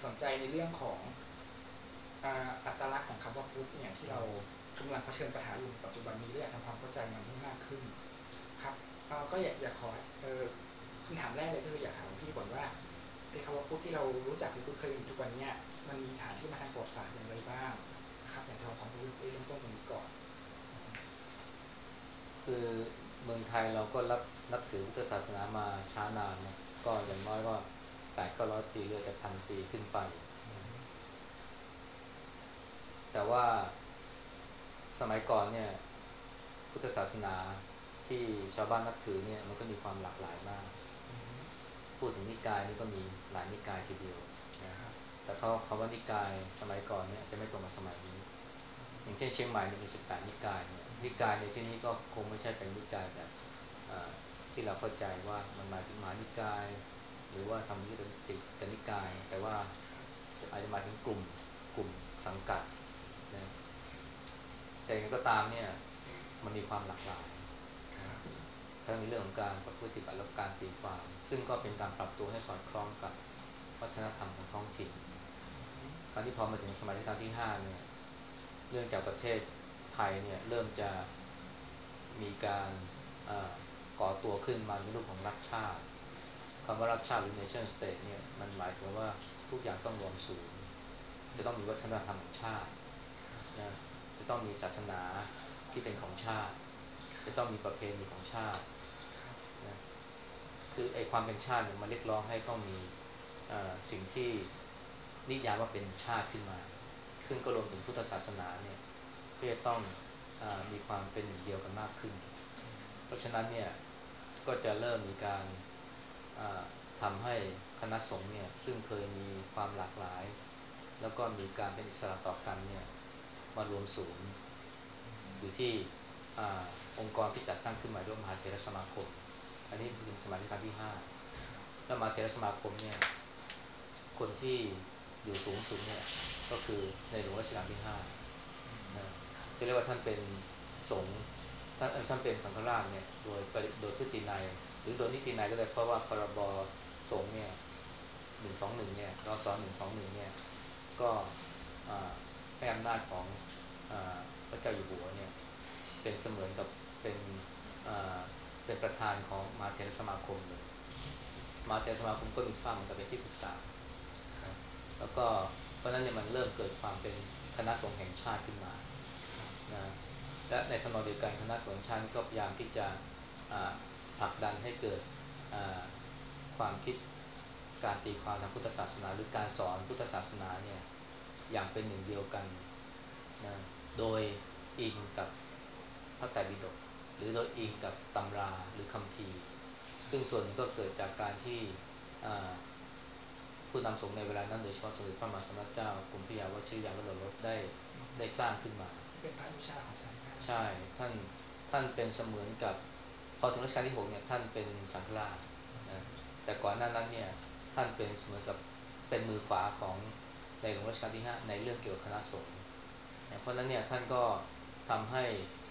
สนใจในเรื่องของอัตลักษณ์ของคำว่าพุทธเนี่ยที่เรากำลังเผชิญปัญหาอยู่ในปัจจุบันนี้และอยากทำความเข้าใจมันให้มากขึ้นครับก็อยากขอคำถามแรกเลยก็คืออยากถามพี่ก่อนว่าไอ้คำว่าพุทธที่เรารู้จักหรือคุ้นเคยอยู่ทุกวันนี้มันมีฐานที่มาทางประวัติศาสตร์อย่างไรบ้างนะครับอยากจะเอาความรู้เริ่มต้นตรงนี้ก่อนคือเมืองไทยเราก็นับถือพุทธศาสนามาช้านานนะก็อย่างน้อยก็800-900 ปีเรื่อยแต่1,000 ปีขึ้นไปแต่ว่าสมัยก่อนเนี่ยพุทธศาสนาที่ชาวบ้านนับถือเนี่ยมันก็มีความหลากหลายมากพูดถึงนิกายนี่ก็มีหลายนิกายทีเดียวนะแต่เขาคำว่านิกายสมัยก่อนเนี่ยจะไม่ตรงกับสมัยนี้อย่างเช่นเชียงใหม่เนี่ยมี18นิกายเนี่ยนิกายในที่นี้ก็คงไม่ใช่เป็นนิกายแบบที่เราเข้าใจว่ามันหมายถึงมหานิกายหรือว่าธรรมยุติกนิกายแต่ว่าอาจจะหมายถึงกลุ่มสังกัดนะแต่อย่างไรก็ตามเนี่ยมันมีความหลากหลายทั้งในเรื่องของการประพฤติปฏิบัติและการตีความซึ่งก็เป็นการปรับตัวให้สอดคล้องกับวัฒนธรรมของท้องถิ่นการที่พอมาถึงสมัยรัชกาลที่5เนี่ยเนื่องจากประเทศไทยเนี่ยเริ่มจะมีการก่อตัวขึ้นมาในรูปของรัฐชาติคำว่ารัฐชาติหรือ nation state เนี่ยมันหมายถึงว่าทุกอย่างต้องรวมศูนย์จะต้องมีวัฒนธรรมของชาตินะจะต้องมีศาสนาที่เป็นของชาติจะต้องมีประเพณีของชาตินะคือไอ้ความเป็นชาติเนี่ยมันเรียกร้องให้ต้องมีสิ่งที่นิยามว่าเป็นชาติขึ้นมาซึ่งก็รวมถึงพุทธศาสนาเนี่ยที่จะต้องมีความเป็นหนึ่งเดียวกันมากขึ้นเพราะฉะนั้นเนี่ยก็จะเริ่มมีการทำให้คณะสงฆ์เนี่ยซึ่งเคยมีความหลากหลายแล้วก็มีการเป็นอิสระต่อกันเนี่ยมารวมศูนย์อยู่ที่องค์กรที่จัดตั้งขึ้นมาด้วยมหาเถรสมาคมอันนี้เป็นสมัยรัชกาลที่5แล้วมหาเถรสมาคมเนี่ยคนที่อยู่สูงสุดเนี่ยก็คือในหลวงรัชกาลที่5นะจะเรียกว่าท่านเป็นสงฆ์ท่านเป็นสังฆราชเนี่ยโดยพฤตินัยหรือโดยนิตินัยก็ได้เพราะว่าพรบสงฆ์เนี่ย121เนี่ยรศ121เนี่ยก็ให้อำนาจของพระเจ้าอยู่หัวเนี่ยเป็นเสมือนกับเป็นอ่าเป็นประธานของมหาเถรสมาคมเลยมหาเถรสมาคมก็มีสภาพเหมือนกับเป็นที่ปรึกษาแล้วก็เพราะนั้นเนี่ยมันเริ่มเกิดความเป็นคณะสงฆ์แห่งชาติขึ้นมานะและในทำนองเดียวกันคณะสงฆ์แห่งชาติก็พยายามที่จะผลักดันให้เกิดความคิดการตีความทางพุทธศาสนาหรือการสอนพุทธศาสนาเนี่ยอย่างเป็นหนึ่งเดียวกันนะโดยอิงกับพระไตรปิฎกหรือโดยอิงกับตำราหรือคัมภีร์ซึ่งส่วนหนึ่งก็เกิดจากการที่ผู้นำสงฆ์ในเวลานั้นโดยเฉพาะสมเด็จพระมหาสัมมาสัมพุทธเจ้ากรมพระยาวชิรยานวโรรสได้สร้างขึ้นมาที่เป็นพระวิชาของสายงานใช่ท่านเป็นเสมือนกับพอถึงรัชกาลที่6เนี่ยท่านเป็นสังฆราชนะแต่ก่อนหน้านั้นเนี่ยท่านเป็นเสมือนกับเป็นมือขวาของในหลวงรัชกาลที่5ในเรื่องเกี่ยวกับคณะสงฆ์เพราะนั้นเนี่ยท่านก็ทำให้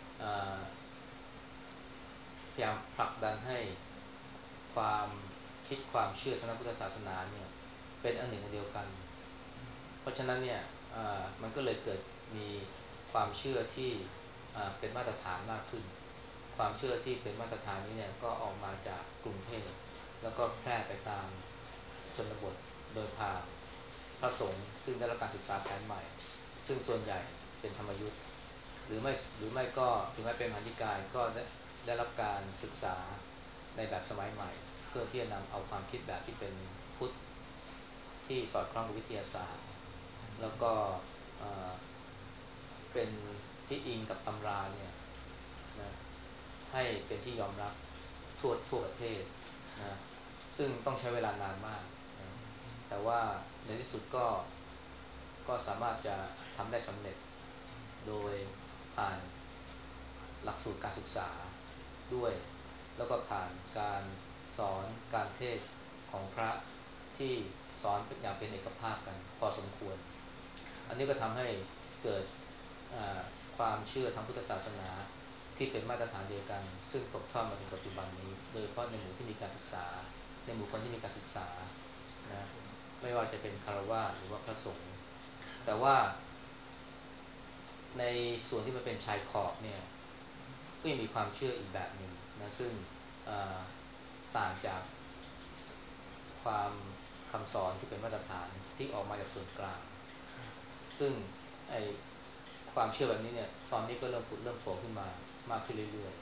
พยายามผลักดันให้ความคิดความเชื่อทางพุทธศาสนาเนี่ยเป็นอันหนึ่งอันเดียวกันเพราะฉะนั้นเนี่ยมันก็เลยเกิดมีความเชื่อที่เป็นมาตรฐานมากขึ้นความเชื่อที่เป็นมาตรฐานนี้เนี่ยก็ออกมาจากกรุงเทพแล้วก็แพร่ไปตามชนบทโดยผ่านพระสงฆ์ซึ่งได้รับการศึกษาแผนใหม่ซึ่งส่วนใหญ่เป็นธรรมยุทธ์หรือไม่ก็ถึงแม้เป็นมหานิกายก็ได้รับการศึกษาในแบบสมัยใหม่เพื่อที่จะนำเอาความคิดแบบที่เป็นพุทธที่สอดคล้องกับวิทยาศาสตร์แล้วก็เป็นที่อิงกับตำราเนี่ยนะให้เป็นที่ยอมรับทั่วประเทศนะซึ่งต้องใช้เวลานานมากนะแต่ว่าในที่สุดก็สามารถจะทำได้สำเร็จโดยผ่านหลักสูตรการศึกษาด้วยแล้วก็ผ่านการสอนการเทศน์ของพระที่สอนอย่างเป็นเอกภาพกันพอสมควรอันนี้ก็ทำให้เกิดความเชื่อทางพุทธศาสนาที่เป็นมาตรฐานเดียวกันซึ่งตกทอดมาถึงปัจจุบันนี้โดยเฉพาะในหมู่ที่มีการศึกษาในหมู่คนที่มีการศึกษานะไม่ว่าจะเป็นคฤหัสถ์หรือว่าพระสงฆ์แต่ว่าในส่วนที่มันเป็นชายขอบเนี่ยก็ยังมีความเชื่ออีกแบบหนึ่งนะซึ่งต่างจากความคำสอนที่เป็นมาตรฐานที่ออกมาจากส่วนกลางซึ่งไอความเชื่อแบบนี้เนี่ยตอนนี้ก็เริ่มผุดเริ่มโผล่ขึ้นมามากขึ้นเรื่อย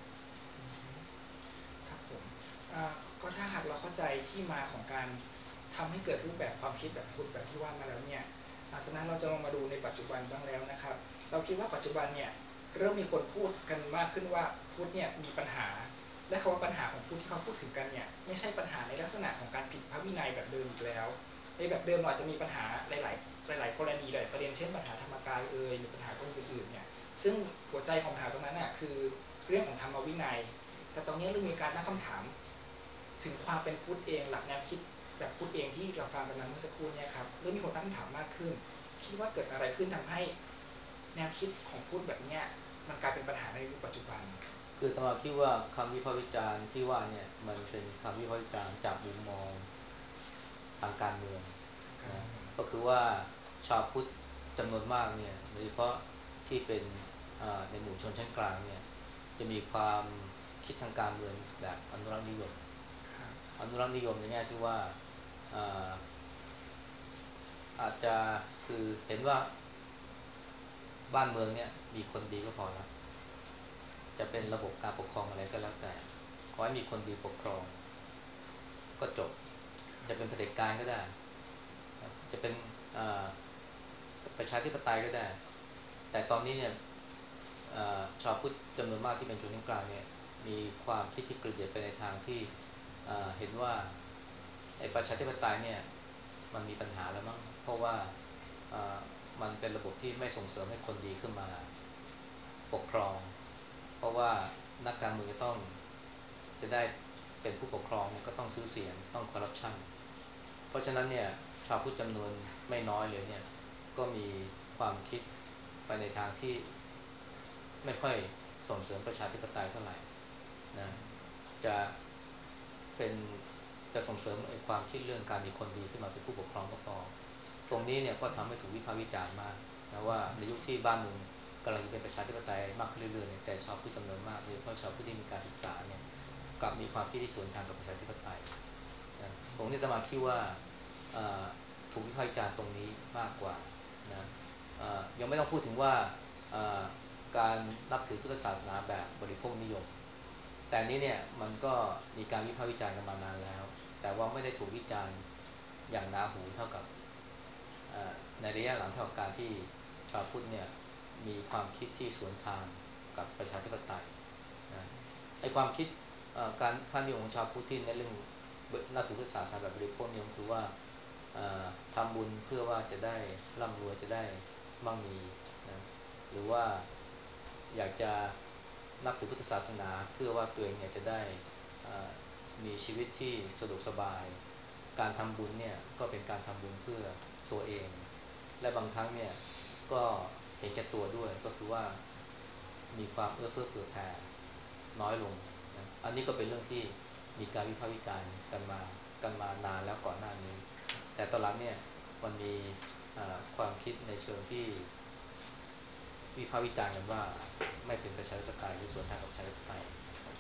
ครับผมก็ถ้าหากเราเข้าใจที่มาของการทำให้เกิดรูปแบบความคิดแบบพุทธแบบที่ว่ามาแล้วเนี่ยจากนั้นเราจะลองมาดูในปัจจุบันบ้างแล้วนะครับเราคิดว่าปัจจุบันเนี่ยเริ่มมีคนพูดกันมากขึ้นว่าพุทธเนี่ยมีปัญหาและคำว่าปัญหาของพุทธที่เขาพูดถึงกันเนี่ยไม่ใช่ปัญหาในลักษณะของการผิดพระวินัยแบบเดิมอีกแล้วในแบบเดิมเราอาจจะมีปัญหาหลายกรณีหลายประเด็นเช่นปัญหาธรรมกายหรือปัญหากรณีอื่นๆเนี่ยซึ่งหัวใจของปัญหาตรงนั้นน่ะคือเรื่องของธรรมวินัยแต่ตรงนี้เริ่มมีการตั้งคำถามถึงความเป็นพุทธเองหลักแนวคิดแบบพุทธเองที่เราฟังกันมาเมื่อสักครู่เนี่ยครับเริ่มมีคนตั้งคำถามมากขึ้นคิดว่าเกิดอะไรขึ้นทำให้แนวคิดของพุทธแบบเนี้ยมันกลายเป็นปัญหาในยุคปัจจุบันๆคือตมาคิดว่าคำวิพากษ์วิจารณ์ที่ว่าเนี่ยมันเป็นคำวิพากษ์วิจารณ์จากมุมมองทางการเมืองนะก็คือว่าชาวพุทธจำนวนมากเนี่ยโดยเฉพาะที่เป็นในหมู่ชนชั้นกลางเนี่ยจะมีความคิดทางการเมืองแบบอนุรักษ์นิยมอนุรักษ์นิยมในแง่ที่ว่าอ่าอาจจะคือเห็นว่าบ้านเมืองเนี่ยมีคนดีก็พอแล้วจะเป็นระบบการปกครองอะไรก็แล้วแต่ขอให้มีคนดีปกครองก็จบจะเป็นเผด็จการก็ได้จะเป็นประชาธิปไตยก็ได้แต่ตอนนี้เนี่ยชาวพุทธจำนวนมากที่เป็นชนชั้นกลางเนี่ยมีความคิดที่กระเดียดไปในทางที่เห็นว่าไอ้ประชาธิปไตยเนี่ยมันมีปัญหาแล้วมั้งเพราะว่ามันเป็นระบบที่ไม่ส่งเสริมให้คนดีขึ้นมาปกครองเพราะว่านักการเมืองจะได้เป็นผู้ปกครองเนี่ยก็ต้องซื้อเสียงต้องคอร์รัปชันเพราะฉะนั้นเนี่ยชาวพุทธจำนวนไม่น้อยเลยเนี่ยก็มีความคิดไปในทางที่ไม่ค่อยส่งเสริมประชาธิปไตยเท่าไหร่นะจะเป็นจะส่งเสริมไอ้ความคิดเรื่องการมีคนดีขึ้นมาเป็นผู้ปกครองก็พอตรงนี้เนี่ยก็ทำให้ถูกวิพากษ์วิจารณ์มากนะว่าในยุคที่บ้านเมืองกำลังจะเป็นประชาธิปไตยมากขึ้นเรื่อยๆเนี่ยแต่ชาวพุทธจำนวนมากโดยเฉพาะชาวพุทธที่มีการศึกษาเนี่ยกลับมีความคิดที่สวนทางกับประชาธิปไตยนะตรงนี้อาตมาคิดว่าถูกวิพากษ์วิจารณ์ตรงนี้มากกว่านะยังไม่ต้องพูดถึงว่าการนับถือพุทธศาสนาแบบบริโภคนิยมแต่นี้เนี่ยมันก็มีการวิพากษ์วิจารณ์กันมานานแล้วแต่ว่าไม่ได้ถูกวิจารณ์อย่างหนาหูเท่ากับในระยะหลังเท่ากับการที่ชาวพุทธเนี่ยมีความคิดที่สวนทางกับประชาธิปไตยนะไอความคิดการค่านิยมของชาวพุทธที่ในเรื่องนับถือพุทธศาสนาแบบบริโภคนิยมคือว่าทำบุญเพื่อว่าจะได้ร่ำรวยจะได้มั่งมีนะหรือว่าอยากจะนับถือพุทธศาสนาเพื่อว่าตัวเองเนี่ยจะได้มีชีวิตที่สะดวกสบายการทำบุญเนี่ยก็เป็นการทำบุญเพื่อตัวเองและบางครั้งเนี่ยก็เห็นแก่ตัวด้วยก็คือว่ามีความเอื้อเฟื้อเผื่อแผ่น้อยลงนะอันนี้ก็เป็นเรื่องที่มีการวิพากษ์วิจารณ์กันมานานแล้วก่อนหน้านี้แต่ตอนหลังเนี่ยมันมีความคิดในเชิงที่วิพากษ์วิจารณ์กันว่าไม่เป็นประชาธิปไตยหรือสวนทางกับประชาธิปไตย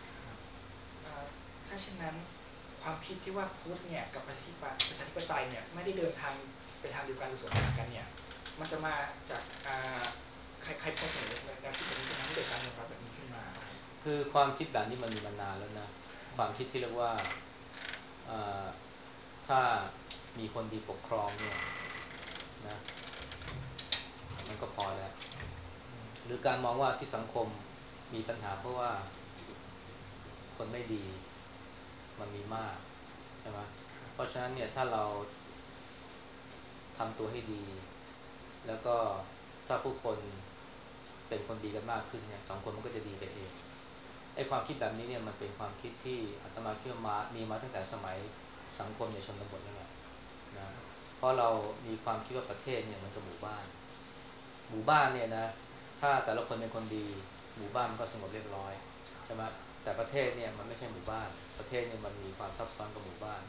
ถ้าเช่นนั้นความคิดที่ว่าพุทธเนี่ยกับประชาธิปไตยเนี่ยไม่ได้เดินทางไปทางเดียวกันหรือสวนทางกันเนี่ยมันจะมาจากใครพบเสนอแนวคิดแบบนี้จะทำให้เกิดการยอมรับแบบนี้ขึ้นมาคือความคิดแบบนี้มันมีมานานแล้วนะความคิดที่เรียกว่าถ้ามีคนดีปกครองเนี่ยนะมันก็พอแล้วหรือการมองว่าที่สังคมมีปัญหาเพราะว่าคนไม่ดีมันมีมากใช่ไหมเพราะฉะนั้นเนี่ยถ้าเราทำตัวให้ดีแล้วก็ถ้าผู้คนเป็นคนดีกันมากขึ้นเนี่ยสังคมมันก็จะดีไปเองไอ้ความคิดแบบนี้เนี่ยมันเป็นความคิดที่อาตมาคิดว่ามีมาตั้งแต่สมัยสังคมในชนบทนั่นแหละนะเพราะเรามีความคิดว่าประเทศเนี่ยเหมือนกับหมู่บ้านเนี่ยนะถ้าแต่ละคนเป็นคนดีหมู่บ้านมันก็สงบเรียบร้อยใช่ไหมแต่ประเทศเนี่ยมันไม่ใช่หมู่บ้านประเทศเนี่ยมันมีความซับซ้อนกับหมู่บ้าน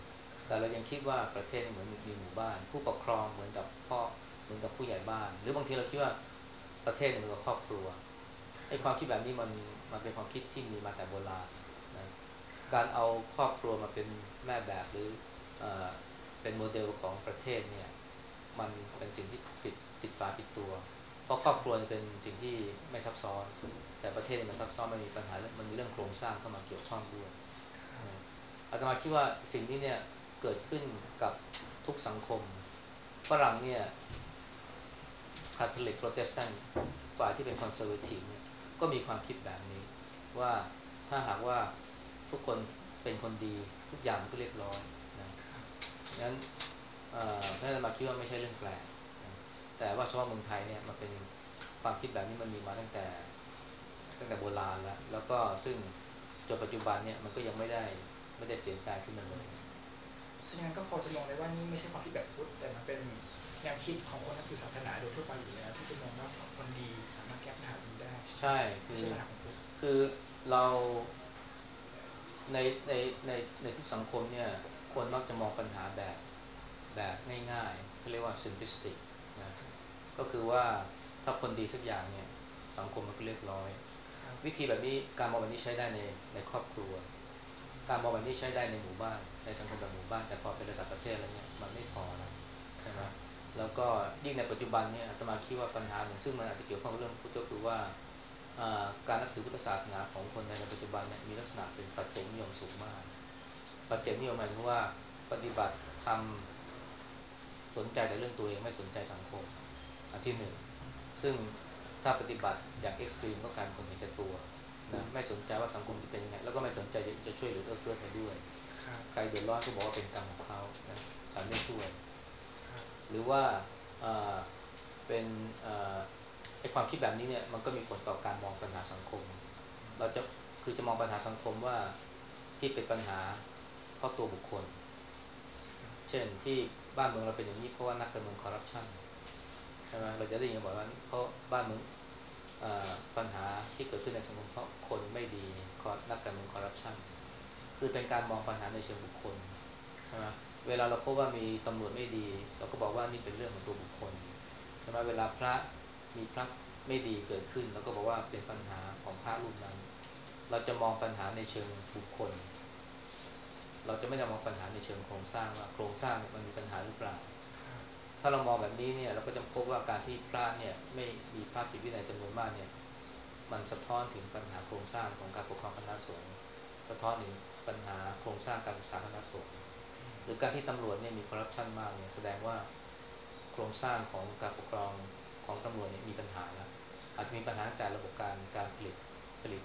แต่เรายังคิดว่าประเทศเหมือนมีหมู่บ้านผู้ปกครองเหมือนกับพ่อเหมือนกับผู้ใหญ่บ้านหรือบางทีเราคิดว่าประเทศเหมือนกับครอบครัวไอ้ความคิดแบบนี้มันเป็นความคิดที่มีมาแต่โบราณนะการเอาครอบครัวมาเป็นแม่แบบหรือเออเป็นโมเดลของประเทศเนี่ยมันเป็นสิ่งที่ผิดฝาผิดตัวเพราะครอบครัวเป็นสิ่งที่ไม่ซับซ้อนแต่ประเทศมันซับซ้อนมันมีปัญหามันมีเรื่องโครงสร้างเข้ามาเกี่ยวข้องด้วยนะอาตมาคิดว่าสิ่งนี้เนี่ยเกิดขึ้นกับทุกสังคมฝรั่งเนี่ยคาทอลิกโปรเตสแตนต์ฝ่ายที่เป็นคอนเซอร์เวทีฟเนี่ยก็มีความคิดแบบนี้ว่าถ้าหากว่าทุกคนเป็นคนดีทุกอย่างก็เรียบร้อยนะงั้นเพราะฉะนั้นมาคิดว่าไม่ใช่เรื่องแปลกนะแต่ว่าเฉพาะเมืองไทยเนี่ยมันเป็นความคิดแบบนี้มันมีมาตั้งแต่โบราณแล้วก็ซึ่งจนปัจจุบันเนี่ยมันก็ยังไม่ได้เปลี่ยนแปลงขึ้นมาเลยถ้าอย่างนั้นก็พอจะมองได้ว่านี่ไม่ใช่ความคิดแบบพุทธแต่มันเป็นแนวคิดของคนนับถือศาสนาโดยทั่วไปอยู่แล้วที่จะมองว่าคนดีสามารถแก้ปัญหาตรงนี้ได้ใช่ไหมใช่ไม่ใช่ปัญหาของพุทธคือเราในในในในทุกสังคมเนี่ยคนมักจะมองปัญหาแบบง่ายๆเขาเรียกว่า simplistic นะก็คือว่าถ้าคนดีสักอย่างเนี่ยสังคมมันก็เรียบร้อยวิธีแบบนี้การมองแบบนี้ใช้ได้ในครอบครัวการมองแบบนี้ใช้ได้ในหมู่บ้านในสังคมแบบหมู่บ้านแต่พอเป็นระดับประเทศแล้วเนี่ยมันไม่พอแล้วใช่ไหมแล้วก็ยิ่งในปัจจุบันเนี่ยอาตมาคิดว่าปัญหาหนึ่งซึ่งมันอาจจะเกี่ยวข้องกับเรื่องพุทธก็คือว่าการนับถือพุทธศาสนาของคนในปัจจุบันเนี่ยมีลักษณะเป็นปัจเจกนิยมสูงมากปัจเจกนิยมหมายถึงว่าปฏิบัติทำสนใจแต่เรื่องตัวเองไม่สนใจสังคมอันที่หนึ่งซึ่งถ้าปฏิบัติอย่างเอ็กซ์ตรีมก็กลายเป็นคนเห็นแก่ตัวนะไม่สนใจว่าสังคมจะเป็นยังไงแล้วก็ไม่สนใจจะช่วยเหลือเอื้อเฟื้อใครด้วยใครเดือดร้อนก็บอกว่าเป็นกรรมของเขานะฉันไม่ช่วยหรือว่าเอ่อเป็นไอ้ความคิดแบบนี้เนี่ยมันก็มีผลต่อการมองปัญหาสังคมเราจะคือจะมองปัญหาสังคมว่าที่เป็นปัญหาเพราะตัวบุคคลเช่นที่บ้านเมืองเราเป็นอย่างนี้เพราะว่านักการเมืองคอร์รัปชันใช่ไหมเราจะได้ยินบ่อยว่าเพราะบ้านเมืองปัญหาที่เกิดขึ้นในสังคมเพราะคนไม่ดีนักการเมืองคอร์รัปชันคือเป็นการมองปัญหาในเชิงบุคคลใช่ไหมเวลาเราพบว่ามีตำรวจไม่ดีเราก็บอกว่านี่เป็นเรื่องของตัวบุคคลใช่ไหมเวลามีพระไม่ดีเกิดขึ้นแล้วก็บอกว่าเป็นปัญหาของพระรูปนั้นเราจะมองปัญหาในเชิงบุคคลเราจะไม่ได้มองปัญหาในเชิงโครงสร้างว่าโครงสร้างมันมีปัญหาหรือเปล่าถ้าเรามองแบบนี้เนี่ยเราก็จะพบว่าการที่พระเนี่ยไม่มีพระผิดวินัยจำนวนมากเนี่ยมันสะท้อนถึงปัญหาโครงสร้างของการปกครองคณะสงฆ์สะท้อนถึงปัญหาโครงสร้างการศึกษาคณะสงฆ์หรือการที่ตำรวจเนี่ยมีคอร์รัปชันมากเนี่ยแสดงว่าโครงสร้างของการปกครองของตำรวจเนี่ยมีปัญหาแล้วอาจจะมีปัญหาตั้งแต่ระบบการผลิต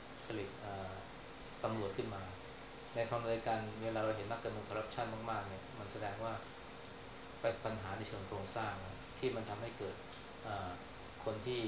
ตำรวจขึ้นมาในทางเดียวกันเวลาเราเห็นนักการเมืองคอร์รัปชันมากๆเนี่ยมันแสดงว่าเป็นปัญหาในเชิงโครงสร้างที่มันทำให้เกิดคนที่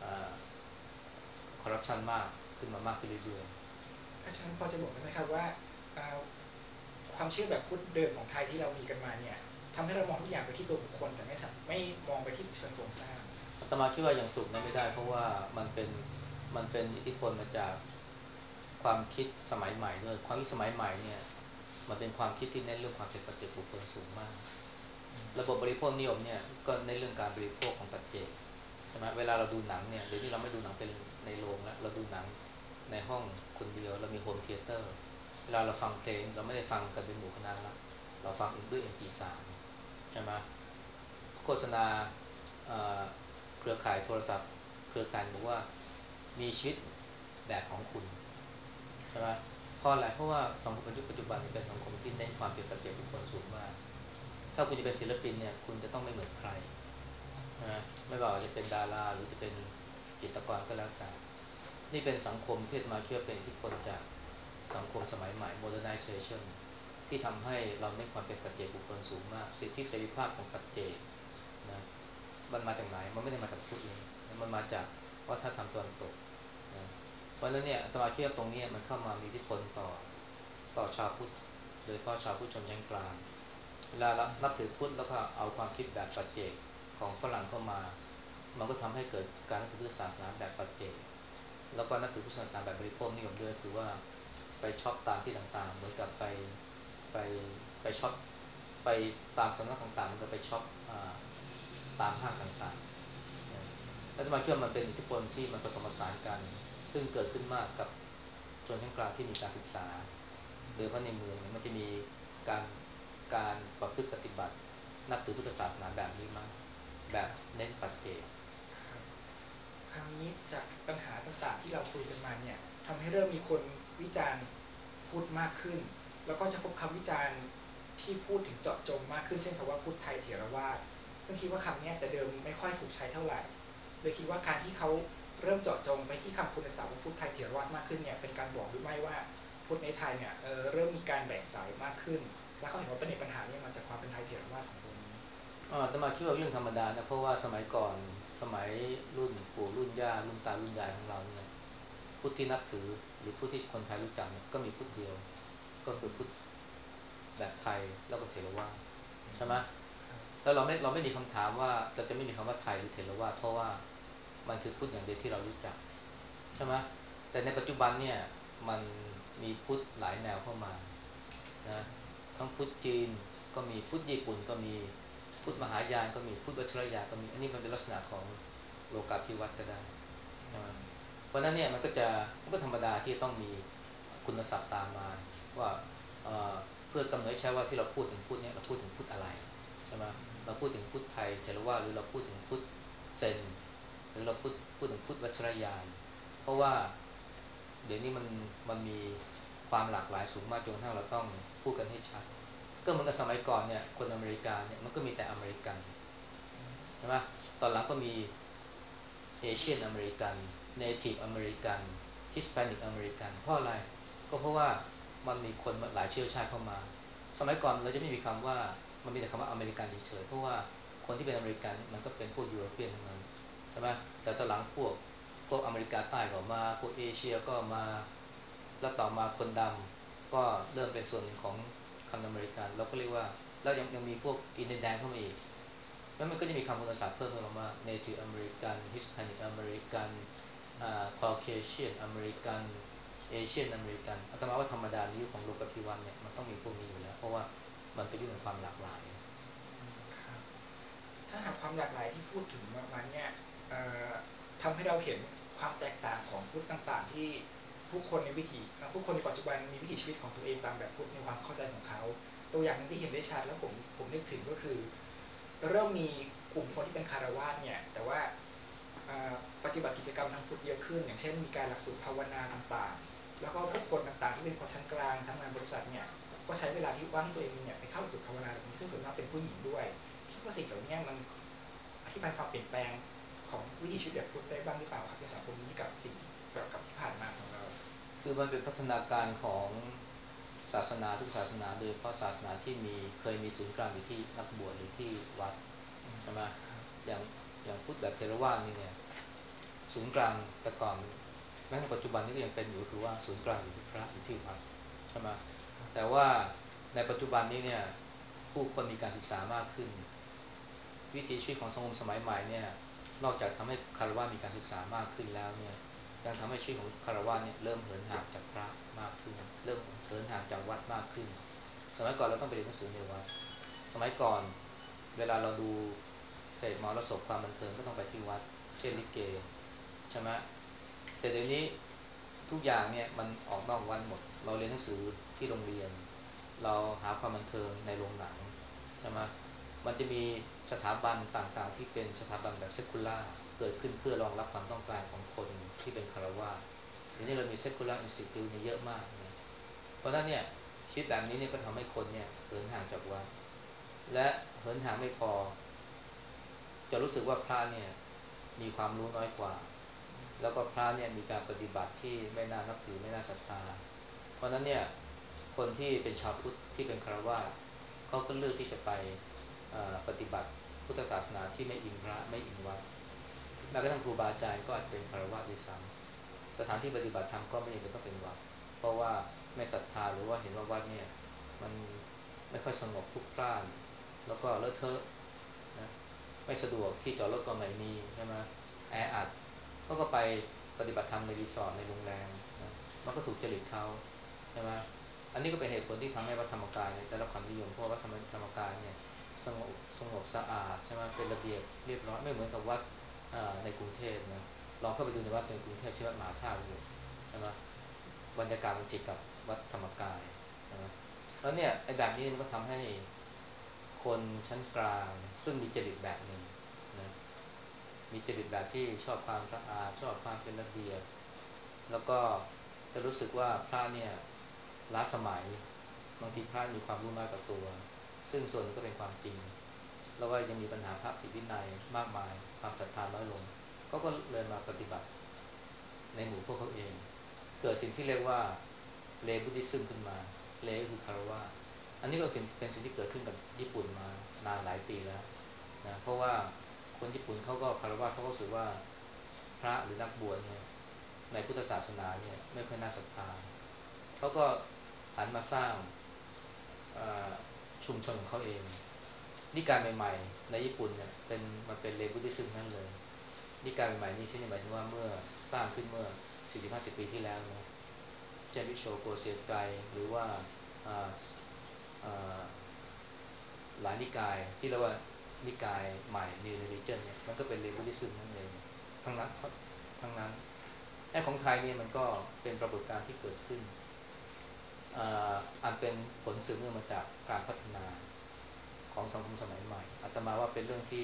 คอร์รัปชันมากขึ้นมามากขึ้นเรื่อยถ้าฉะนั้นพอจะบอกได้ไหมครับว่าความเชื่อแบบพุทธเดิมของไทยที่เรามีกันมาเนี่ยทำให้เรามองทุกอย่างไปที่ตัวบุคคลแต่ไม่มองไปที่เชิงโครงสร้างๆอาตมาคิดว่ายังสรุปนั้นไม่ได้เพราะว่ามันเป็นอิทธิพลมาจากความคิดสมัยใหม่ด้วยความคิดสมัยใหม่เนี่ยมันเป็นความคิดที่เน้นเรื่องความเป็นปัจเจกบุคคลสูงมากระบบบริโภคนิยมเนี่ยก็ในเรื่องการบริโภคของปัจเจกใช่ไหมเวลาเราดูหนังเนี่ยเดี๋ยวนี้เราไม่ดูหนังเป็นในโรงแล้วเราดูหนังในห้องคนเดียวเรามีโฮมเธียเตอร์เวลาเราฟังเพลงเราไม่ได้ฟังกันเป็นหมู่คณะแล้วเราฟังด้วย MP3 ใช่ไหมโฆษณาเครือข่ายโทรศัพท์เครือข่ายบอกว่ามีชีวิตแบบของคุณใช่ไหมเพราะอะไรเพราะว่าสังคมยุคปัจจุบันเป็นสังคมที่เน้นความเป็นปัจเจกบุคคลสูงมากถ้าคุณจะเป็นศิลปินเนี่ยคุณจะต้องไม่เหมือนใครนะไม่ว่าจะเป็นดาราหรือจะเป็นจิตรกรก็แล้วแต่นี่เป็นสังคมที่มาเชื่อเป็นอิทธิพลจากสังคมสมัยใหม่ modernization ที่ทำให้เราเน้นความเป็นปัจเจกบุคคลสูงมากสิทธิเสรีภาพของปัจเจกนะมันมาจากไหนมันไม่ได้มาจากพุทธเลยมันมาจากวัฒนธรรมตะวันตกนะเพราะฉะนั้นเนี่ยอาตมาคิดว่าตรงนี้มันเข้ามามีอิทธิพลต่อชาวพุทธโดยเฉพาะชาวพุทธชนชั้นกลางเวลาเรานับถือพุทธแล้วก็เอาความคิดแบบปัจเจกของฝรั่งเข้ามามันก็ทำให้เกิดการนับถือพุทธศาสนาแบบปัจเจกแล้วก็นับถือพุทธศาสนาแบบบริโภคนิยมด้วยคือว่าไปช็อปตามที่ต่างๆเหมือนกับไปไปช็อปไปตามสำนักต่างๆมันก็ไปช็อปตามห้างต่างๆนะแล้วจะมาคิดว่ามันเป็นอิทธิพลที่มันผสมผสานกันซึ่งเกิดขึ้นมากกับชนชั้นกลางที่มีการศึกษาโดยเฉพาะในเมืองเนี่ยมันจะมีการการประพฤติปฏิบัตินับถือพุทธศาสนาแบบนี้มากแบบเน้นปัจเจกครับคราวนี้จากปัญหาต่างๆที่เราคุยกันมาเนี่ยทำให้เริ่มมีคนวิจารณ์พุทธมากขึ้นแล้วก็จะพบคำวิจารณ์ที่พูดถึงเจาะจงมากขึ้นเช่นคำว่าพุทธไทยเถรวาทซึ่งคิดว่าคำนี้แต่เดิมไม่ค่อยถูกใช้เท่าไหร่เลยคิดว่าการที่เขาเริ่มเจาะจงไปที่คำคุณศัพท์ว่าพุทธไทยเถรวาทมากขึ้นเนี่ยเป็นการบอกหรือไม่ว่าพุทธในไทยเนี่ยเริ่มมีการแบ่งสายมากขึ้นและเขาเห็นว่าประเด็นปัญหานี้มาจากความเป็นไทยเถรวาทของตรงนี้แต่มาคิดว่าเรื่องธรรมดานะเพราะว่าสมัยก่อนสมัยรุ่นปู่รุ่นย่ารุ่นตารุ่นยายของเราเนี่ยพุทธที่นับถือหรือพุทธที่คนไทยรู้จักเนี่ยก็มีพุทธเดียวก็คือพุทธแบบไทยแล้วก็เถรวาทใช่ไหมแล้วเราไม่มีคำถามว่าเราจะไม่มีคำว่าไทยหรือเถรวาทเพราะว่ามันคือพุทธอย่างเดียวที่เรารู้จักใช่ไหมแต่ในปัจจุบันเนี่ยมันมีพุทธหลายแนวเข้ามานะทั้งพุทธจีนก็มีพุทธญี่ปุ่นก็มีพุทธมหายานก็มีพุทธวัชรยานก็มีอันนี้มันเป็นลักษณะของโลกาภิวัตน์ก็ได้ใช่ไหมเพราะฉะนั้นเนี่ยมันก็ธรรมดาที่ต้องมีคุณศัพท์ตามมาว่าเอ่อเพื่อกำหนดใช้ว่าที่เราพูดถึงพุทธเนี่ยเราพูดถึงพุทธอะไรใช่ไหมเราพูดถึงพุทธไทยเถรวาทหรือเราพูดถึงพุทธเซนหรือเราพูดถึงพุทธวัชรยานเพราะว่าเดี๋ยวนี้มันมีความหลากหลายสูงมากจนกระทั่งเราต้องพูดกันให้ชัดก็เหมือนกับสมัยก่อนเนี่ยคนอเมริกาเนี่ยมันก็มีแต่อเมริกันใช่ไหมตอนหลังก็มีเอเชียนอเมริกันเนทีฟอเมริกันฮิสแปนิกอเมริกันเพราะอะไรก็เพราะว่ามันมีคนหลายเชื้อชาติเข้ามาสมัยก่อนเราจะไม่มีคำว่ามันมีแต่คำว่าอเมริกันเฉยๆเพราะว่าคนที่เป็นอเมริกันมันก็เป็นพวกยุโรเปียนทั้งนั้นใช่ไหมแต่ตอนหลังพวกอเมริกาใต้ก็มาพวกเอเชียก็มาแล้วต่อมาคนดำก็เริ่มเป็นส่วนหนึ่งของคำอเมริกันเราก็เรียกว่าแล้วยังมีพวกอินเดียนแดงเข้ามาอีกแล้วมันก็จะมีคำคุณศัพท์เพิ่มขึ้นมา Native American Hispanic American Caucasian American Asian American อาตมาว่าธรรมดาในยุคของโลกาภิวัตน์เนี่ยมันต้องมีพวกนี้อยู่แล้วเพราะว่ามันเป็นยุคแห่งความหลากหลายครับ ถ้าหากความหลากหลายที่พูดถึงมาเนี่ยทำให้เราเห็นความแตกต่างของพุทธต่างๆที่ผู้คนในปัจจุบันมีวิถีชีวิตของตัวเองตามแบบพุทธในความเข้าใจของเขาตัวอย่างนึงที่เห็นได้ชัดแล้วผมนึกถึงก็คือเริ่มมีกลุ่มคนที่เป็นคารวาสเนี่ยแต่ว่าปฏิบัติกิจกรรมทางพุทธเยอะขึ้นอย่างเช่นมีการหลักสูตรภาวนาต่างๆแล้วก็ผู้คนต่างๆที่เป็นคนชั้นกลางทำงานบริษัทเนี่ยก็ใช้เวลาที่ว่างที่ตัวเองมีเนี่ยไปเข้าหลักสูตรภาวนาแบบนี้ซึ่งส่วนมากเป็นผู้หญิงด้วยคิดว่าสิ่งเหล่านี้มันอธิบายความเปลี่ยนแปลงของวิถีชีวิตแบบพุทธได้บ้างหรือเปล่าครับในสังคมนี้กับสิ่งกับที่ผ่านมาของเราคือมันเป็นพัฒนาการของศาสนาทุกศาสนาโดยเฉพาะศาสนาที่เคยมีศูนย์กลางอยู่ที่นักบวชหรือที่วัดใช่ไหมอย่างอย่างพุทธแบบเทรวาสนี่เนี่ยศูนย์กลางแต่ก่อนแม้ในปัจจุบันนี้ก็ยังเป็นอยู่คือว่าศูนย์กลางอยู่ที่พระอยู่ที่วัดใช่ไหมแต่ว่าในปัจจุบันนี้เนี่ยผู้คนมีการศึกษามากขึ้นวิถีชีวิตของสังคมสมัยใหม่เนี่ยนอกจากทำให้คารวะมีการศึกษามากขึ้นแล้วเนี่ยยังทำให้ชีวิตของคารวะเนี่ยเริ่มเหินห่างจากพระมากขึ้นเริ่มเหินห่างจากวัดมากขึ้นสมัยก่อนเราต้องไปเรียนหนังสือในวัดสมัยก่อนเวลาเราดูเศษมรสพความบันเทิงก็ต้องไปที่วัดเช่นลิเกใช่ไหมแต่เดี๋ยวนี้ทุกอย่างเนี่ยมันออกนอกวัดหมดเราเรียนหนังสือที่โรงเรียนเราหาความบันเทิงในโรงหนังใช่ไหมมันจะมีสถาบันต่างๆที่เป็นสถาบันแบบเซคูล่าเกิดขึ้นเพื่อรองรับความต้องการของคนที่เป็นคารวะทีนี้เรามี secular institute เนี่ยเยอะมากนะเพราะฉะนั้นเนี่ยชีวิตแบบนี้เนี่ยก็ทำให้คนเนี่ยเหินห่างจากวัดและเหินห่างไม่พอจะรู้สึกว่าพระเนี่ยมีความรู้น้อยกว่าแล้วก็พระเนี่ยมีการปฏิบัติที่ไม่น่านับถือไม่น่าศรัทธาเพราะฉะนั้นเนี่ยคนที่เป็นชาวพุทธที่เป็นคารวะเขาก็เลือกที่จะไปปฏิบัติพุทธศาสนาที่ไม่อิงพระไม่อิงวัดแม้กระทั่งครูบาอาจารย์ก็อาจจะเป็นคารวะด้วยซ้ำสถานที่ปฏิบัติธรรมก็ไม่จำเป็นต้องเป็นวัดเพราะว่าไม่ศรัทธาหรือว่าเห็นว่าวัดเนี่ยมันไม่ค่อยสงบพลุกพล่านแล้วก็เลอะเทอะนะไม่สะดวกที่จอดรถก็ไม่มีใช่ไหมแออัดก็ไปปฏิบัติธรรมในรีสอร์ทในโรงแรมนะมันก็ถูกจริตเขาใช่ไหมอันนี้ก็เป็นเหตุผลที่ทำให้วัดธรรมกายได้รับความนิยมเพราะวัดธรรมกายเนี่ยสงบสะอาดใช่ไหมเป็นระเบียบเรียบร้อยไม่เหมือนกับวัดในกรุงเทพนะลองเข้าไปดูในวัดในกรุงเทพเช่นวัดมหาธาตุเลยใช่ไหมบรรยากาศมันผิดกับวัดธรรมกายใช่ไหมแล้วเนี่ยไอ้แบบนี้มันก็ทำให้คนชั้นกลางซึ่งมีจริตแบบหนึ่งนะมีจริตแบบที่ชอบความสะอาดชอบความเป็นระเบียบแล้วก็จะรู้สึกว่าพระเนี่ยล้าสมัยบางทีพระมีความรู้น้อยกว่าตัวซึ่งส่วนนึงก็เป็นความจริงแล้วก็ยังมีปัญหาพระผิดวินัยมากมายความศรัทธาน้อยลงเขาก็เลยมาปฏิบัติในหมู่พวกเขาเองเกิดสิ่งที่เรียกว่าเลบุติซึมขึ้นมาเลก็คือคารวะอันนี้ก็เป็นสิ่งที่เกิดขึ้นกับญี่ปุ่นมานานหลายปีแล้วนะเพราะว่าคนญี่ปุ่นเขาก็คารวะเขาก็รู้สึกว่าพระหรือนักบวชเนี่ยในพุทธศาสนาเนี่ยไม่ค่อยน่าศรัทธาเขาก็หันมาสร้างชุมชนของเขาเองนิกายใหม่ๆในญี่ปุ่นเนี่ยมันเป็นเลบุติซึมนั่นเลยนิกายใหม่ๆนี่ที่นี่หมายถึงว่าเมื่อสร้างขึ้นเมื่อ40-50 ปีที่แล้วนะเช่นวิโชโกเซไกหรือว่าอ่าอ่าหลายนิกายที่เรียกว่านิกายใหม่ New Religion เนี่ยมันก็เป็นเลบุติซึมนั่นเองทั้งนั้นทั้งนั้นไอ้ของไทยเนี่ยมันก็เป็นปรากฏการณ์ที่เกิดขึ้นอันเป็นผลสืบเนื่องมาจากการพัฒนาของสังคมสมัยใหม่อาตมาว่าเป็นเรื่องที่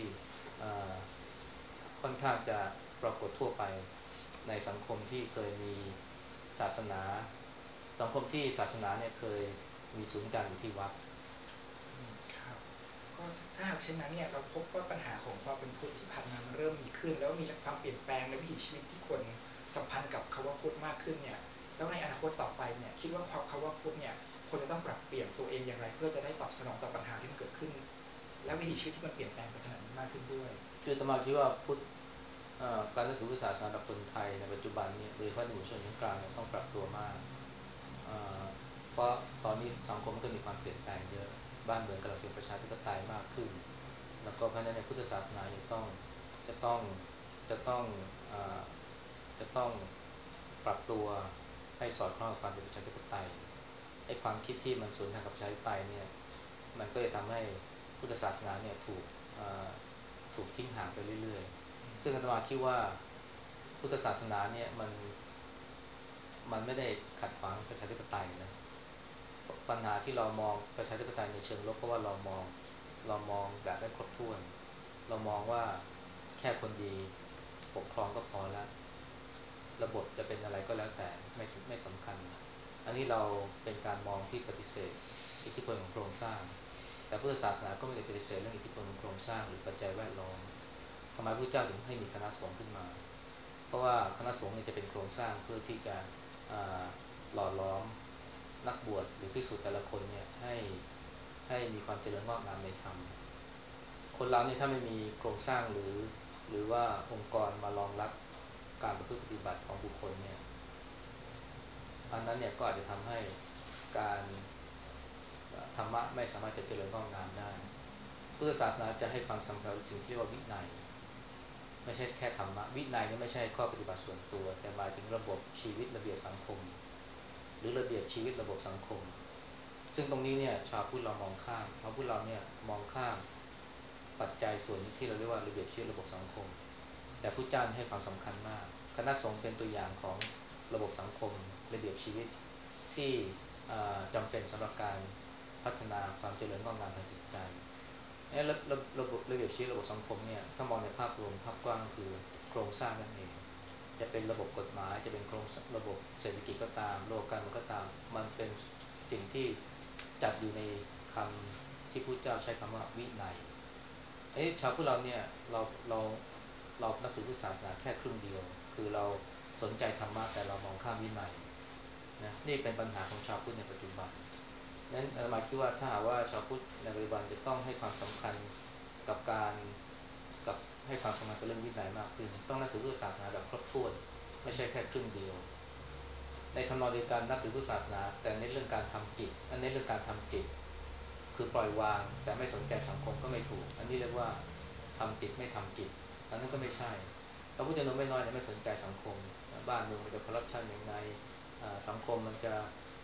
ค่อนข้างจะปรากฏทั่วไปในสังคมที่เคยมีศาสนาสังคมที่ศาสนาเนี่ยเคยมีศูนย์กลางอยู่ที่วัดครับก็ถ้าหากเช่นนั้นเนี่ยเราพบว่าปัญหาของความเป็นพุทธที่ผ่านมามันเริ่มมีขึ้นแล้วมีความเปลี่ยนแปลงในวิถีชีวิตที่คนสัมพันธ์กับคำว่าพุทธมากขึ้นเนี่ยแล้วในอนาคตต่อไปเนี่ยคิดว่าคำว่าพุทธเนี่ยควรจะต้องปรับเปลี่ยนตัวเองอย่างไรเพื่อจะได้ตอบสนองต่อปัญหาที่มันเกิดขึ้นและวิถีชีวิตที่มันเปลี่ยนแปลงไปขนาดนี้มากขึ้นด้วยคืออาตมาคิดว่าพุทธการนับถือพุทธศาสนาแบบคนไทยในปัจจุบันเนี่ยโดยเฉพาะในหมู่ชนชั้นกลางเนี่ยต้องปรับตัวมากเพราะตอนนี้สังคมมันก็มีความเปลี่ยนแปลงเยอะบ้านเมืองกำลังเป็นประชาธิปไตยมากขึ้นแล้วก็เพราะฉะนั้นเนี่ยพุทธศาสนาจะต้องจะต้องเอ่อจะต้องปรับตัวให้สอดคล้องกับความเป็นประชาธิปไตยไอ้ความคิดที่มันสวนทางกับประชาธิปไตยเนี่ยมันก็จะทำให้พุทธศาสนาเนี่ยถูกทิ้งห่างไปเรื่อยๆซึ่งอาตมาคิดว่าพุทธศาสนาเนี่ยมันไม่ได้ขัดขวางประชาธิปไตยนะปัญหาที่เรามองประชาธิปไตยในเชิงลบเพราะว่าเรามองแบบไม่ครบถ้วนเรามองว่าแค่คนดีปกครองก็พอแล้วระบบจะเป็นอะไรก็แล้วแต่ไม่สำคัญอันนี้เราเป็นการมองที่ปฏิเสธอิทธิพลของโครงสร้างแต่พุทธศาสนาก็ไม่ได้ปฏิเสธเรื่องอิทธิพลของโครงสร้างหรือปัจจัยแวดล้อมทำไมพระเจ้าถึงให้มีคณะสงฆ์ขึ้นมาเพราะว่าคณะสงฆ์เนี่ยจะเป็นโครงสร้างเพื่อที่จะหล่อหลอมนักบวชหรือภิกษุแต่ละคนเนี่ยให้มีความเจริญงอกงามในธรรมคนเราเนี่ยถ้าไม่มีโครงสร้างหรือว่าองค์กรมารองรับการประพฤติปฏิบัติของบุคคลเนี่ยอันนั้นเนี่ยก็อาจจะทำให้การธรรมะไม่สามารถจะเจริญงอกงามได้พุทธศาสนาจะให้ความสำคัญกับสิ่งที่เรียกว่าวินัยไม่ใช่แค่ธรรมะวินัยนี่ไม่ใช่ข้อปฏิบัติส่วนตัวแต่หมายถึงระบบชีวิตระเบียบสังคมหรือระเบียบชีวิตระบบสังคมซึ่งตรงนี้เนี่ยชาวพุทธเรามองข้ามชาวพุทธเราเนี่ยมองข้ามปัจจัยส่วนที่เราเรียกว่าระเบียบชีวิตระบบสังคมแต่พุทธเจ้าให้ความสำคัญมากคณะสงฆ์เป็นตัวอย่างของระบบสังคมระเบียบชีวิตที่จำเป็นสำหรับการพัฒนาความเจริญงอกงามทางจิตใจระเบียบชีวิตระบบสังคมเนี่ยถ้ามองในภาพรวมภาพกว้างคือโครงสร้างนั่นเองจะเป็นระบบกฎหมายจะเป็นโครงระบบเศรษฐกิจก็ตามระบบการเมืองก็ตามมันเป็นสิ่งที่จัดอยู่ในคำที่พระเจ้าใช้คำว่าวินัยชาวพุทธเราเนี่ยเราเราเรานับถือพุทธศาสนาแค่ครึ่งเดียวคือเราสนใจธรรมะแต่เรามองข้ามวินัยนะนี่เป็นปัญหาของชาวพุทธในปัจจุบันนั้นอาตมาคิดว่าถ้าหากว่าชาวพุทธในปัจจุบันจะต้องให้ความสำคัญกับการกับให้ความสำคัญกับเรื่องวินัยมากขึ้นต้องนับถือพุทธศาสนาแบบครบถ้วนไม่ใช่แค่ครึ่งเดียวในทำนองเดียวกันนับถือพุทธศาสนาแต่ในเรื่องการทำจิตในเรื่องการทำจิตคือปล่อยวางแต่ไม่สนใจสังคมก็ไม่ถูกอันนี้เรียกว่าทำจิตไม่ทำจิตอันนั้นก็ไม่ใช่พระพุทธเจ้าไม่น้อยเนี่ยไม่สนใจสังคมบ้านเมืองมันจะคอร์รัปชันยังไงสังคมมันจะ